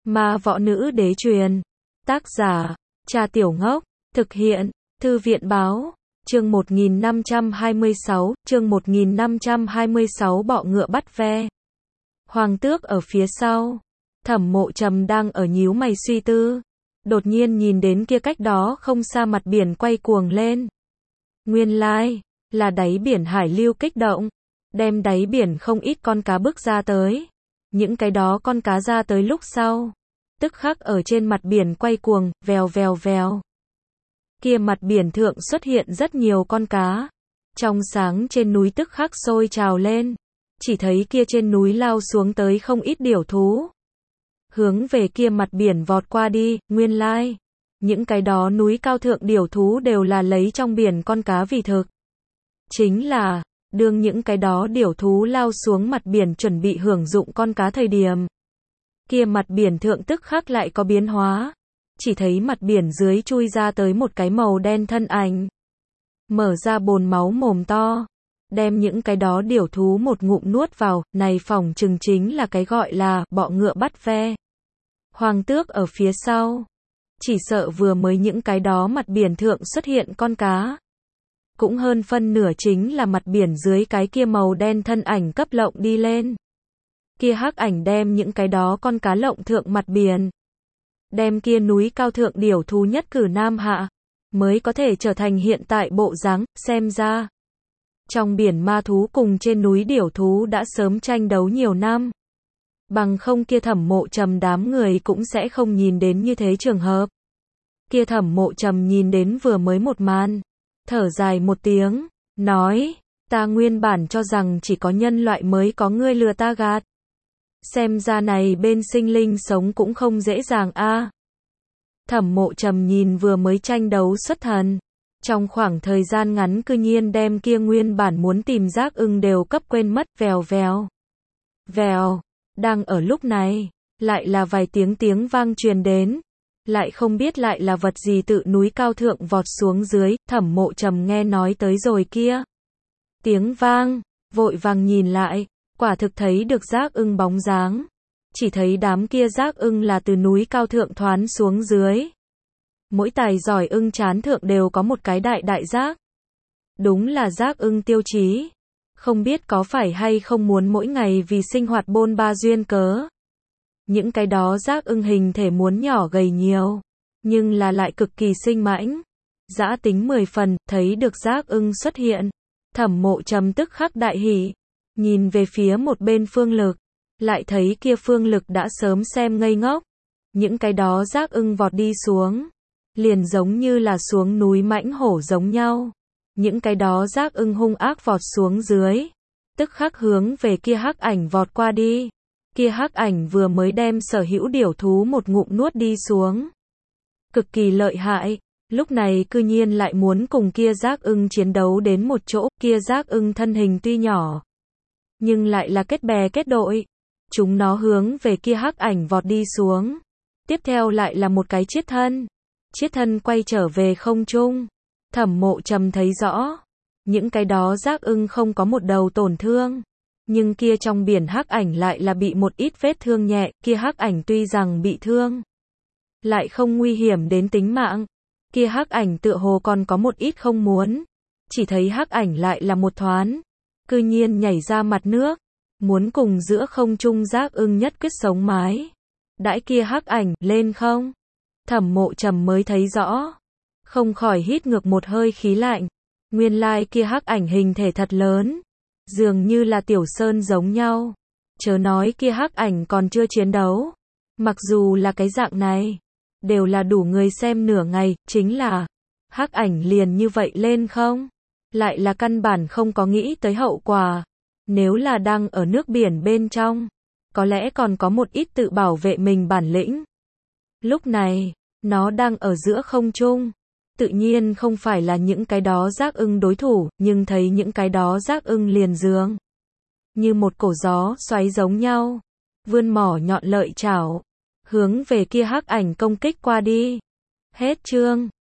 Ma võ nữ đế truyền. Tác giả, Trà Tiểu Ngốc. Thực hiện, Thư viện báo. Chương 1526, bọ ngựa bắt ve. Hoàng tước ở phía sau. Thẩm Mộ Trầm đang ở nhíu mày suy tư. Đột nhiên nhìn đến kia cách đó không xa mặt biển quay cuồng lên. Nguyên lai, là đáy biển hải lưu kích động. Đem đáy biển không ít con cá bước ra tới. Những cái đó con cá ra tới lúc sau. Tức khắc ở trên mặt biển quay cuồng, vèo vèo vèo. Kia mặt biển thượng xuất hiện rất nhiều con cá. Trong sáng trên núi tức khắc sôi trào lên. Chỉ thấy kia trên núi lao xuống tới không ít điểu thú. Hướng về kia mặt biển vọt qua đi, nguyên lai. Những cái đó núi cao thượng điểu thú đều là lấy trong biển con cá vì thực. Chính là, đương những cái đó điểu thú lao xuống mặt biển chuẩn bị hưởng dụng con cá thời điểm. Kia mặt biển thượng tức khắc lại có biến hóa. Chỉ thấy mặt biển dưới chui ra tới một cái màu đen thân ảnh. Mở ra bồn máu mồm to. Đem những cái đó điểu thú một ngụm nuốt vào, này phỏng chừng chính là cái gọi là bọ ngựa bắt ve. Hoàng tước ở phía sau. Chỉ sợ vừa mới những cái đó mặt biển thượng xuất hiện con cá. Cũng hơn phân nửa chính là mặt biển dưới cái kia màu đen thân ảnh cấp lộng đi lên. Kia hắc ảnh đem những cái đó con cá lộng thượng mặt biển. Đem kia núi cao thượng điểu thú nhất cử nam hạ. Mới có thể trở thành hiện tại bộ dáng, xem ra. Trong biển ma thú cùng trên núi điểu thú đã sớm tranh đấu nhiều năm. Bằng không kia Thẩm Mộ Trầm đám người cũng sẽ không nhìn đến như thế trường hợp. Kia Thẩm Mộ Trầm nhìn đến vừa mới một màn. Thở dài một tiếng, nói, ta nguyên bản cho rằng chỉ có nhân loại mới có ngươi lừa ta gạt. Xem ra này bên sinh linh sống cũng không dễ dàng a. Thẩm Mộ Trầm nhìn vừa mới tranh đấu xuất thần. Trong khoảng thời gian ngắn cư nhiên đem kia nguyên bản muốn tìm Giác Ưng đều cấp quên mất, vèo vèo. Vèo, đang ở lúc này, lại là vài tiếng vang truyền đến. Lại không biết lại là vật gì tự núi cao thượng vọt xuống dưới, Thẩm Mộ Trầm nghe nói tới rồi kia. Tiếng vang, vội vàng nhìn lại, quả thực thấy được Giác Ưng bóng dáng. Chỉ thấy đám kia Giác Ưng là từ núi cao thượng thoán xuống dưới. Mỗi tài giỏi ưng chán thượng đều có một cái đại đại giác. Đúng là Giác Ưng tiêu chí. Không biết có phải hay không muốn mỗi ngày vì sinh hoạt bôn ba duyên cớ. Những cái đó Giác Ưng hình thể muốn nhỏ gầy nhiều. Nhưng là lại cực kỳ sinh mãnh. Dã tính 10 phần, thấy được Giác Ưng xuất hiện. Thẩm Mộ Trầm tức khắc đại hỉ. Nhìn về phía một bên Phương Lực. Lại thấy kia Phương Lực đã sớm xem ngây ngốc. Những cái đó Giác Ưng vọt đi xuống. Liền giống như là xuống núi mãnh hổ giống nhau. Những cái đó Giác Ưng hung ác vọt xuống dưới. Tức khắc hướng về kia hắc ảnh vọt qua đi. Kia hắc ảnh vừa mới đem sở hữu điểu thú một ngụm nuốt đi xuống. Cực kỳ lợi hại. Lúc này cư nhiên lại muốn cùng kia Giác Ưng chiến đấu đến một chỗ. Kia Giác Ưng thân hình tuy nhỏ. Nhưng lại là kết bè kết đội. Chúng nó hướng về kia hắc ảnh vọt đi xuống. Tiếp theo lại là một cái chiết thân. Chiết thân quay trở về không trung. Thẩm Mộ Trầm thấy rõ. Những cái đó Giác Ưng không có một đầu tổn thương. Nhưng kia trong biển hắc ảnh lại là bị một ít vết thương nhẹ. Kia hắc ảnh tuy rằng bị thương. Lại không nguy hiểm đến tính mạng. Kia hắc ảnh tựa hồ còn có một ít không muốn. Chỉ thấy hắc ảnh lại là một thoáng. Cư nhiên nhảy ra mặt nước. Muốn cùng giữa không trung Giác Ưng nhất quyết sống mái. Đãi kia hắc ảnh lên không. Thẩm Mộ Trầm mới thấy rõ. Không khỏi hít ngược một hơi khí lạnh. Nguyên lai kia hắc ảnh hình thể thật lớn. Dường như là tiểu sơn giống nhau. Chớ nói kia hắc ảnh còn chưa chiến đấu. Mặc dù là cái dạng này. Đều là đủ người xem nửa ngày. Chính là hắc ảnh liền như vậy lên không. Lại là căn bản không có nghĩ tới hậu quả. Nếu là đang ở nước biển bên trong. Có lẽ còn có một ít tự bảo vệ mình bản lĩnh. Lúc này, nó đang ở giữa không trung. Tự nhiên không phải là những cái đó Giác Ưng đối thủ, nhưng thấy những cái đó Giác Ưng liền dường. Như một cổ gió xoáy giống nhau. Vươn mỏ nhọn lợi chảo. Hướng về kia hắc ảnh công kích qua đi. Hết chương.